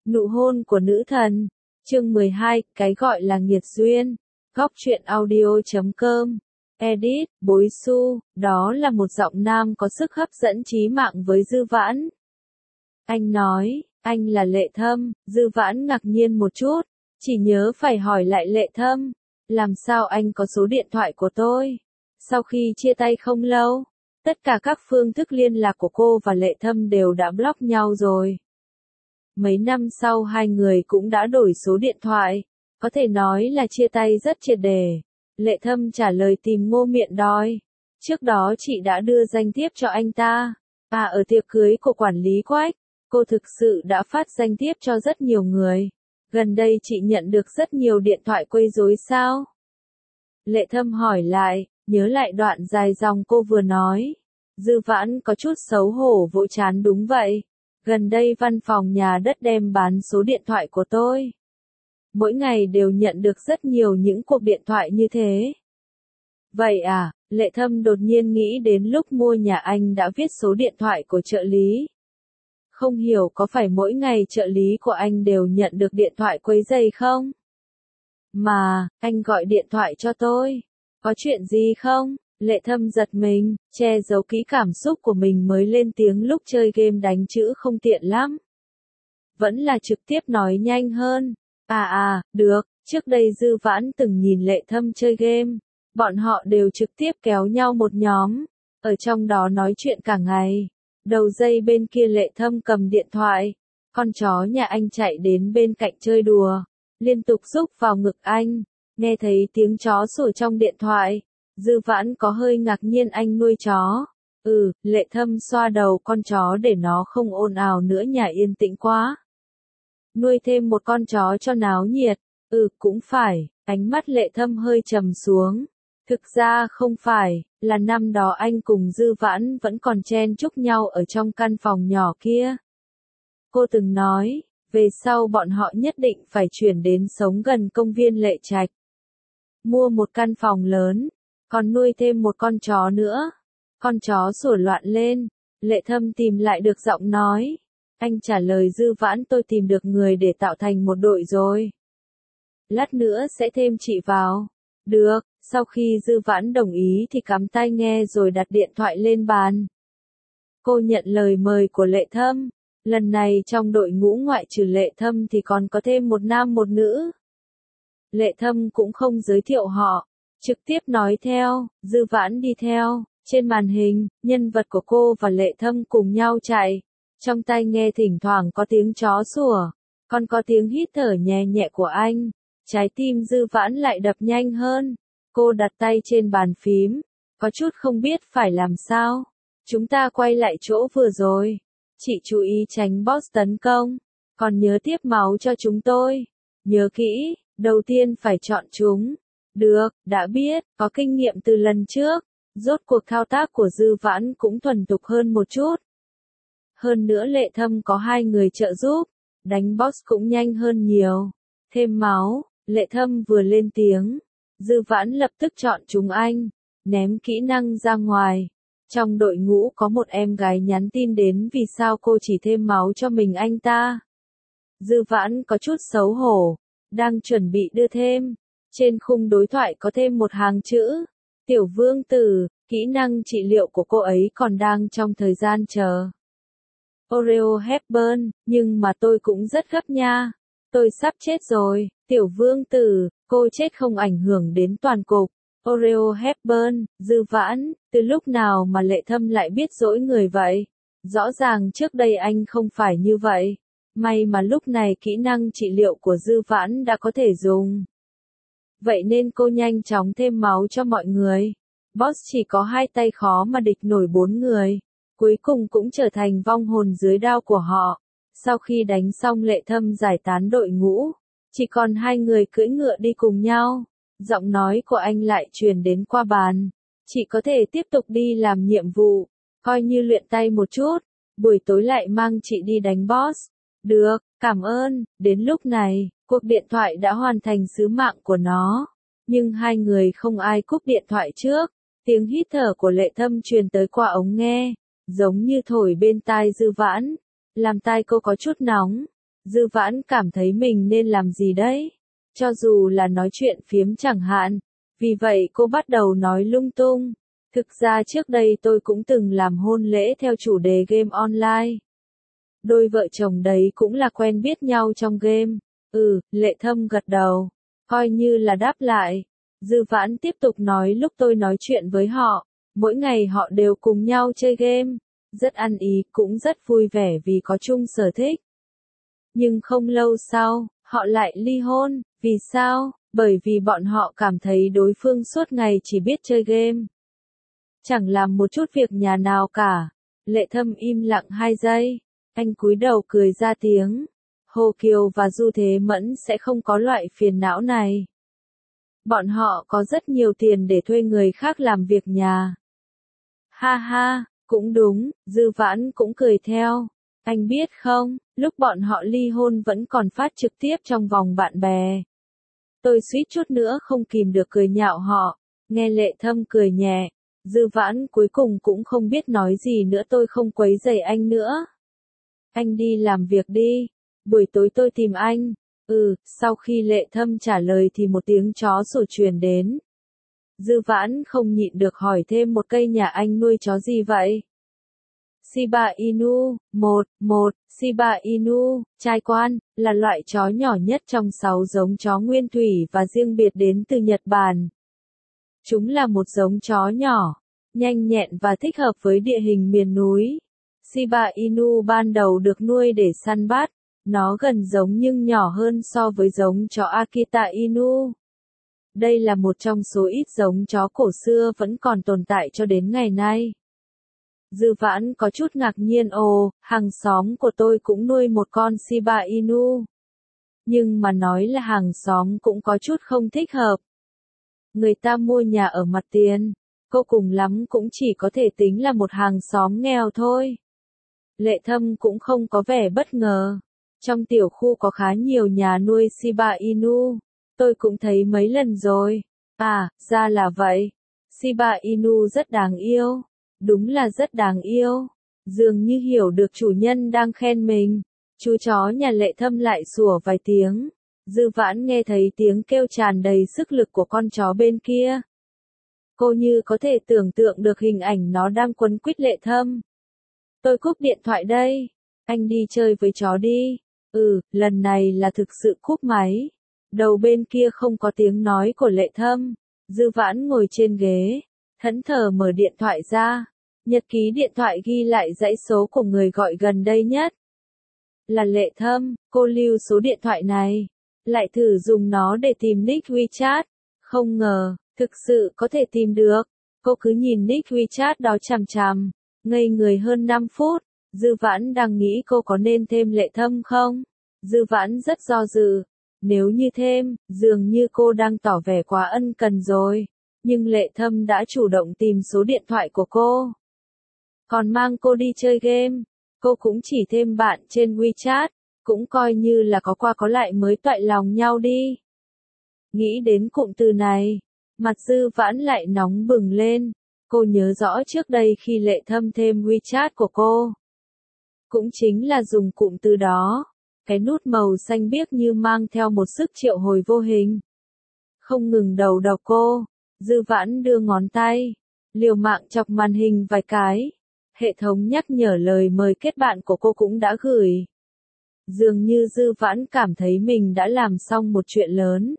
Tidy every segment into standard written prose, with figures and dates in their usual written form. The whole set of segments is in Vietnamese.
Nụ hôn của nữ thần. Chương 12, cái gọi là nghiệt duyên. Góc truyện audio.com. Edit, Bối Xu, đó là một giọng nam có sức hấp dẫn chí mạng với Dư Vãn. Anh nói, anh là Lệ Thâm. Dư Vãn ngạc nhiên một chút, chỉ nhớ phải hỏi lại Lệ Thâm, làm sao anh có số điện thoại của tôi? Sau khi chia tay không lâu, tất cả các phương thức liên lạc của cô và Lệ Thâm đều đã block nhau rồi. Mấy năm sau hai người cũng đã đổi số điện thoại, có thể nói là chia tay rất triệt để. Lệ Thâm trả lời tìm Ngô Miện đòi. Trước đó chị đã đưa danh thiếp cho anh ta. Ở tiệc cưới của quản lý Quách, cô thực sự đã phát danh thiếp cho rất nhiều người. Gần đây chị nhận được rất nhiều điện thoại quấy rối sao? Lệ Thâm hỏi lại, nhớ lại đoạn dài dòng cô vừa nói. Dư Vãn có chút xấu hổ vỗ trán đúng vậy. Gần đây văn phòng nhà đất đem bán số điện thoại của tôi. Mỗi ngày đều nhận được rất nhiều những cuộc điện thoại như thế. Vậy à, Lệ Thâm đột nhiên nghĩ đến lúc mua nhà anh đã viết số điện thoại của trợ lý. Không hiểu có phải mỗi ngày trợ lý của anh đều nhận được điện thoại quấy rầy không? Mà, anh gọi điện thoại cho tôi. Có chuyện gì không? Lệ Thâm giật mình, che giấu kỹ cảm xúc của mình mới lên tiếng lúc chơi game đánh chữ không tiện lắm. Vẫn là trực tiếp nói nhanh hơn. Được, trước đây Dư Vãn từng nhìn Lệ Thâm chơi game. Bọn họ đều trực tiếp kéo nhau một nhóm, ở trong đó nói chuyện cả ngày. Đầu dây bên kia Lệ Thâm cầm điện thoại, con chó nhà anh chạy đến bên cạnh chơi đùa, liên tục rúc vào ngực anh, nghe thấy tiếng chó sủa trong điện thoại. Dư Vãn có hơi ngạc nhiên anh nuôi chó. Lệ Thâm xoa đầu con chó để nó không ồn ào nữa, nhà yên tĩnh quá. Nuôi thêm một con chó cho náo nhiệt. Cũng phải, ánh mắt Lệ Thâm hơi trầm xuống. Thực ra không phải, là năm đó anh cùng Dư Vãn vẫn còn chen chúc nhau ở trong căn phòng nhỏ kia. Cô từng nói, về sau bọn họ nhất định phải chuyển đến sống gần công viên Lệ Trạch. Mua một căn phòng lớn, còn nuôi thêm một con chó nữa. Con chó sủa loạn lên, Lệ Thâm tìm lại được giọng nói. Anh trả lời Dư Vãn, tôi tìm được người để tạo thành một đội rồi. Lát nữa sẽ thêm chị vào. Được, sau khi Dư Vãn đồng ý thì cắm tai nghe rồi đặt điện thoại lên bàn. Cô nhận lời mời của Lệ Thâm. Lần này trong đội ngũ ngoại trừ Lệ Thâm thì còn có thêm một nam một nữ. Lệ Thâm cũng không giới thiệu họ, trực tiếp nói theo, Dư Vãn đi theo. Trên màn hình, nhân vật của cô và Lệ Thâm cùng nhau chạy. Trong tai nghe thỉnh thoảng có tiếng chó sủa, còn có tiếng hít thở nhẹ nhẹ của anh. Trái tim Dư Vãn lại đập nhanh hơn. Cô đặt tay trên bàn phím, có chút không biết phải làm sao. Chúng ta quay lại chỗ vừa rồi. Chị chú ý tránh boss tấn công. Còn nhớ tiếp máu cho chúng tôi. Nhớ kỹ, đầu tiên phải chọn chúng. Được, đã biết, có kinh nghiệm từ lần trước. Rốt cuộc thao tác của Dư Vãn cũng thuần thục hơn một chút. Hơn nữa Lệ Thâm có hai người trợ giúp, đánh boss cũng nhanh hơn nhiều. Thêm máu, Lệ Thâm vừa lên tiếng, Dư Vãn lập tức chọn chúng anh, ném kỹ năng ra ngoài. Trong đội ngũ có một em gái nhắn tin đến vì sao cô chỉ thêm máu cho mình anh ta. Dư Vãn có chút xấu hổ, đang chuẩn bị đưa thêm. Trên khung đối thoại có thêm một hàng chữ. Tiểu vương tử, kỹ năng trị liệu của cô ấy còn đang trong thời gian chờ. Oreo Hepburn, nhưng mà tôi cũng rất gấp nha. Tôi sắp chết rồi, tiểu vương tử, cô chết không ảnh hưởng đến toàn cục. Oreo Hepburn, Dư Vãn, từ lúc nào mà Lệ Thâm lại biết dỗi người vậy? Rõ ràng trước đây anh không phải như vậy. May mà lúc này kỹ năng trị liệu của Dư Vãn đã có thể dùng. Vậy nên cô nhanh chóng thêm máu cho mọi người. Boss chỉ có hai tay khó mà địch nổi bốn người. Cuối cùng cũng trở thành vong hồn dưới đao của họ. Sau khi đánh xong Lệ Thâm giải tán đội ngũ. Chỉ còn hai người cưỡi ngựa đi cùng nhau. Giọng nói của anh lại truyền đến qua bàn. Chị có thể tiếp tục đi làm nhiệm vụ. Coi như luyện tay một chút. Buổi tối lại mang chị đi đánh boss. Được, cảm ơn. Đến lúc này, cuộc điện thoại đã hoàn thành sứ mạng của nó. Nhưng hai người không ai cúp điện thoại trước. Tiếng hít thở của Lệ Thâm truyền tới qua ống nghe. Giống như thổi bên tai Dư Vãn. Làm tai cô có chút nóng. Dư Vãn cảm thấy mình nên làm gì đấy? Cho dù là nói chuyện phiếm chẳng hạn. Vì vậy cô bắt đầu nói lung tung. Thực ra trước đây tôi cũng từng làm hôn lễ theo chủ đề game online. Đôi vợ chồng đấy cũng là quen biết nhau trong game. Lệ Thâm gật đầu. Coi như là đáp lại. Dư Vãn tiếp tục nói lúc tôi nói chuyện với họ. Mỗi ngày họ đều cùng nhau chơi game. Rất ăn ý, cũng rất vui vẻ vì có chung sở thích. Nhưng không lâu sau, họ lại ly hôn. Vì sao? Bởi vì bọn họ cảm thấy đối phương suốt ngày chỉ biết chơi game. Chẳng làm một chút việc nhà nào cả. Lệ Thâm im lặng 2 giây. Anh cúi đầu cười ra tiếng. Hồ Kiều và Du Thế Mẫn sẽ không có loại phiền não này. Bọn họ có rất nhiều tiền để thuê người khác làm việc nhà. Ha ha, cũng đúng, Dư Vãn cũng cười theo. Anh biết không, lúc bọn họ ly hôn vẫn còn phát trực tiếp trong vòng bạn bè. Tôi suýt chút nữa không kìm được cười nhạo họ. Nghe Lệ Thâm cười nhẹ, Dư Vãn cuối cùng cũng không biết nói gì nữa, tôi không quấy rầy anh nữa. Anh đi làm việc đi, buổi tối tôi tìm anh. Sau khi Lệ Thâm trả lời thì một tiếng chó sủa truyền đến. Dư Vãn không nhịn được hỏi thêm một cây, nhà anh nuôi chó gì vậy? Shiba Inu, Shiba Inu, trai quan, là loại chó nhỏ nhất trong 6 giống chó nguyên thủy và riêng biệt đến từ Nhật Bản. Chúng là một giống chó nhỏ, nhanh nhẹn và thích hợp với địa hình miền núi. Shiba Inu ban đầu được nuôi để săn bắt, nó gần giống nhưng nhỏ hơn so với giống chó Akita Inu. Đây là một trong số ít giống chó cổ xưa vẫn còn tồn tại cho đến ngày nay. Dư Vãn có chút ngạc nhiên, hàng xóm của tôi cũng nuôi một con Shiba Inu. Nhưng mà nói là hàng xóm cũng có chút không thích hợp. Người ta mua nhà ở mặt tiền, cô cùng lắm cũng chỉ có thể tính là một hàng xóm nghèo thôi. Lệ Thâm cũng không có vẻ bất ngờ. Trong tiểu khu có khá nhiều nhà nuôi Shiba Inu. Tôi cũng thấy mấy lần rồi. Ra là vậy. Shiba Inu rất đáng yêu. Đúng là rất đáng yêu. Dường như hiểu được chủ nhân đang khen mình. Chú chó nhà Lệ Thâm lại sủa vài tiếng. Dư Vãn nghe thấy tiếng kêu tràn đầy sức lực của con chó bên kia. Cô như có thể tưởng tượng được hình ảnh nó đang quấn quýt Lệ Thâm. Tôi cúp điện thoại đây. Anh đi chơi với chó đi. Lần này là thực sự cúp máy. Đầu bên kia không có tiếng nói của Lệ Thâm. Dư Vãn ngồi trên ghế, thẫn thờ mở điện thoại ra. Nhật ký điện thoại ghi lại dãy số của người gọi gần đây nhất. Là Lệ Thâm, cô lưu số điện thoại này. Lại thử dùng nó để tìm nick WeChat. Không ngờ, thực sự có thể tìm được. Cô cứ nhìn nick WeChat đó chằm chằm, ngây người hơn 5 phút. Dư Vãn đang nghĩ cô có nên thêm Lệ Thâm không? Dư Vãn rất do dự. Nếu như thêm, dường như cô đang tỏ vẻ quá ân cần rồi. Nhưng Lệ Thâm đã chủ động tìm số điện thoại của cô. Còn mang cô đi chơi game. Cô cũng chỉ thêm bạn trên WeChat. Cũng coi như là có qua có lại mới toại lòng nhau đi. Nghĩ đến cụm từ này, mặt Dư Vãn lại nóng bừng lên. Cô nhớ rõ trước đây khi Lệ Thâm thêm WeChat của cô. Cũng chính là dùng cụm từ đó. Cái nút màu xanh biếc như mang theo một sức triệu hồi vô hình. Không ngừng đầu độc cô, Dư Vãn đưa ngón tay, liều mạng chọc màn hình vài cái. Hệ thống nhắc nhở lời mời kết bạn của cô cũng đã gửi. Dường như Dư Vãn cảm thấy mình đã làm xong một chuyện lớn.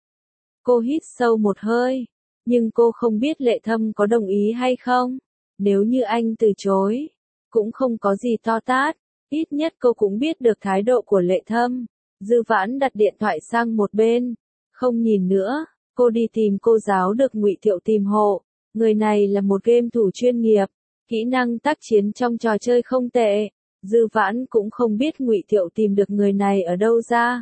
Cô hít sâu một hơi, nhưng cô không biết Lệ Thâm có đồng ý hay không. Nếu như anh từ chối, cũng không có gì to tát. Ít nhất cô cũng biết được thái độ của Lệ Thâm. Dư Vãn đặt điện thoại sang một bên. Không nhìn nữa, cô đi tìm cô giáo được Ngụy Thiệu tìm hộ. Người này là một game thủ chuyên nghiệp. Kỹ năng tác chiến trong trò chơi không tệ. Dư Vãn cũng không biết Ngụy Thiệu tìm được người này ở đâu ra.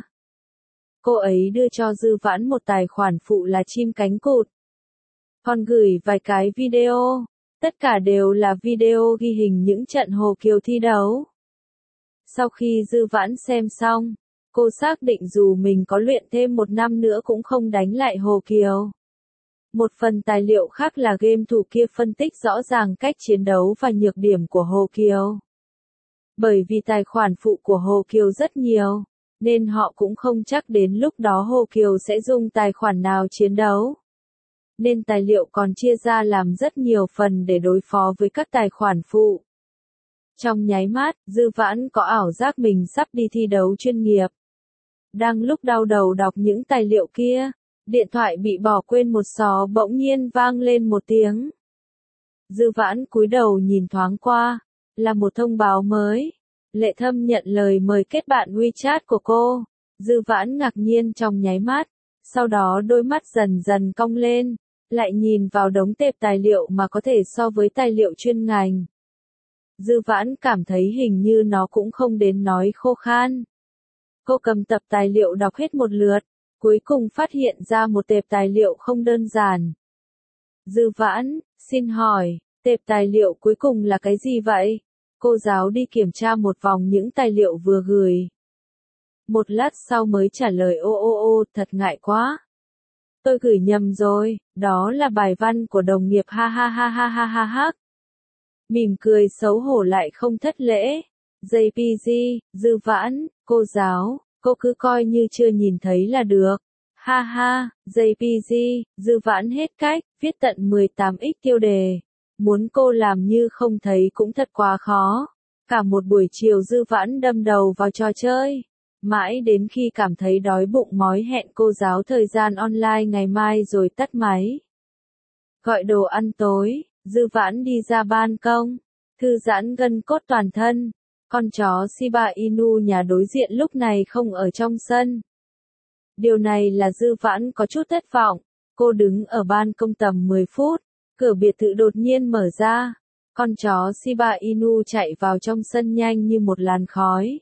Cô ấy đưa cho Dư Vãn một tài khoản phụ là chim cánh cụt. Còn gửi vài cái video. Tất cả đều là video ghi hình những trận Hồ Kiều thi đấu. Sau khi Dư Vãn xem xong, cô xác định dù mình có luyện thêm 1 năm nữa cũng không đánh lại Hồ Kiều. Một phần tài liệu khác là game thủ kia phân tích rõ ràng cách chiến đấu và nhược điểm của Hồ Kiều. Bởi vì tài khoản phụ của Hồ Kiều rất nhiều, nên họ cũng không chắc đến lúc đó Hồ Kiều sẽ dùng tài khoản nào chiến đấu. Nên tài liệu còn chia ra làm rất nhiều phần để đối phó với các tài khoản phụ. Trong nháy mắt, Dư Vãn có ảo giác mình sắp đi thi đấu chuyên nghiệp. Đang lúc đau đầu đọc những tài liệu kia, điện thoại bị bỏ quên một xó bỗng nhiên vang lên một tiếng. Dư Vãn cúi đầu nhìn thoáng qua, là một thông báo mới. Lệ Thâm nhận lời mời kết bạn WeChat của cô. Dư Vãn ngạc nhiên trong nháy mắt, sau đó đôi mắt dần dần cong lên, lại nhìn vào đống tệp tài liệu mà có thể so với tài liệu chuyên ngành. Dư Vãn cảm thấy hình như nó cũng không đến nỗi khô khan. Cô cầm tập tài liệu đọc hết một lượt, cuối cùng phát hiện ra một tệp tài liệu không đơn giản. Dư Vãn, xin hỏi, tệp tài liệu cuối cùng là cái gì vậy? Cô giáo đi kiểm tra một vòng những tài liệu vừa gửi. Một lát sau mới trả lời ô, thật ngại quá. Tôi gửi nhầm rồi, đó là bài văn của đồng nghiệp ha ha ha ha ha ha ha. Mỉm cười xấu hổ lại không thất lễ. JPG, Dư Vãn, cô giáo, cô cứ coi như chưa nhìn thấy là được. Ha ha, JPG, Dư Vãn hết cách, viết tận 18x tiêu đề. Muốn cô làm như không thấy cũng thật quá khó. Cả một buổi chiều Dư Vãn đâm đầu vào trò chơi. Mãi đến khi cảm thấy đói bụng mói hẹn cô giáo thời gian online ngày mai rồi tắt máy. Gọi đồ ăn tối, Dư Vãn đi ra ban công, thư giãn gân cốt toàn thân. Con chó Shiba Inu nhà đối diện lúc này không ở trong sân. Điều này là Dư Vãn có chút thất vọng. Cô đứng ở ban công tầm 10 phút, cửa biệt thự đột nhiên mở ra. Con chó Shiba Inu chạy vào trong sân nhanh như một làn khói.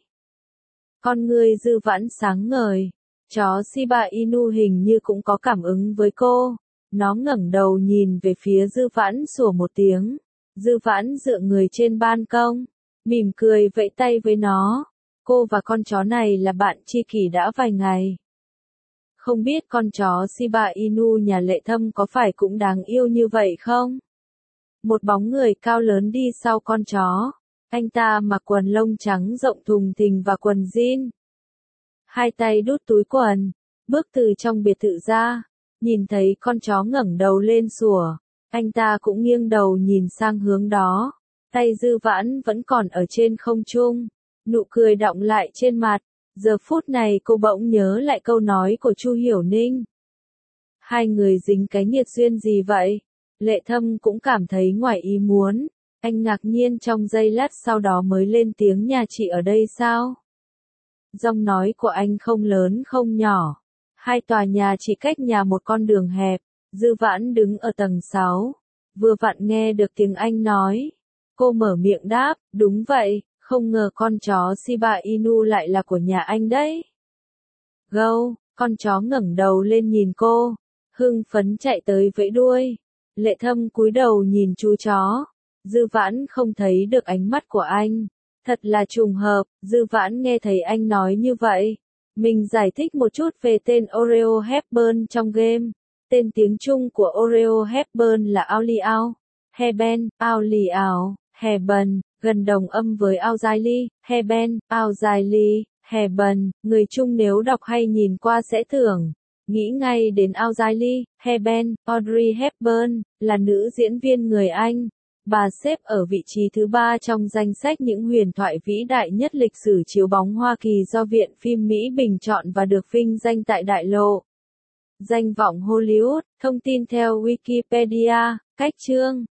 Con người Dư Vãn sáng ngời. Chó Shiba Inu hình như cũng có cảm ứng với cô. Nó ngẩng đầu nhìn về phía Dư Vãn sủa một tiếng. Dư Vãn dựa người trên ban công, mỉm cười vẫy tay với nó. Cô và con chó này là bạn tri kỷ đã vài ngày. Không biết con chó Shiba Inu nhà Lệ Thâm có phải cũng đáng yêu như vậy không? Một bóng người cao lớn đi sau con chó. Anh ta mặc quần lông trắng rộng thùng thình và quần jean. Hai tay đút túi quần, bước từ trong biệt thự ra. Nhìn thấy con chó ngẩng đầu lên sủa, anh ta cũng nghiêng đầu nhìn sang hướng đó. Tay Dư Vãn vẫn còn ở trên không trung, nụ cười đọng lại trên mặt. Giờ phút này cô bỗng nhớ lại câu nói của Chu Hiểu Ninh. Hai người dính cái nghiệt duyên gì vậy? Lệ Thâm cũng cảm thấy ngoài ý muốn. Anh ngạc nhiên trong giây lát sau đó mới lên tiếng nhà chị ở đây sao? Giọng nói của anh không lớn không nhỏ. Hai tòa nhà chỉ cách nhà một con đường hẹp. Dư Vãn đứng ở tầng 6. Vừa vặn nghe được tiếng anh nói. Cô mở miệng đáp, đúng vậy, không ngờ con chó Shiba Inu lại là của nhà anh đấy. Gâu, con chó ngẩng đầu lên nhìn cô. Hưng phấn chạy tới vẫy đuôi. Lệ Thâm cúi đầu nhìn chú chó. Dư Vãn không thấy được ánh mắt của anh. Thật là trùng hợp, Dư Vãn nghe thấy anh nói như vậy. Mình giải thích một chút về tên Oreo Hepburn trong game. Tên tiếng Trung của Oreo Hepburn là Auliao, Heben, Auliao, Heben, gần đồng âm với Auzaili, Heben, Auzaili, Heben. Người Trung nếu đọc hay nhìn qua sẽ tưởng, nghĩ ngay đến Auzaili, Heben. Audrey Hepburn, là nữ diễn viên người Anh. Bà xếp ở vị trí thứ 3 trong danh sách những huyền thoại vĩ đại nhất lịch sử chiếu bóng Hoa Kỳ do Viện Phim Mỹ bình chọn và được vinh danh tại đại lộ. Danh vọng Hollywood, thông tin theo Wikipedia, cách chương.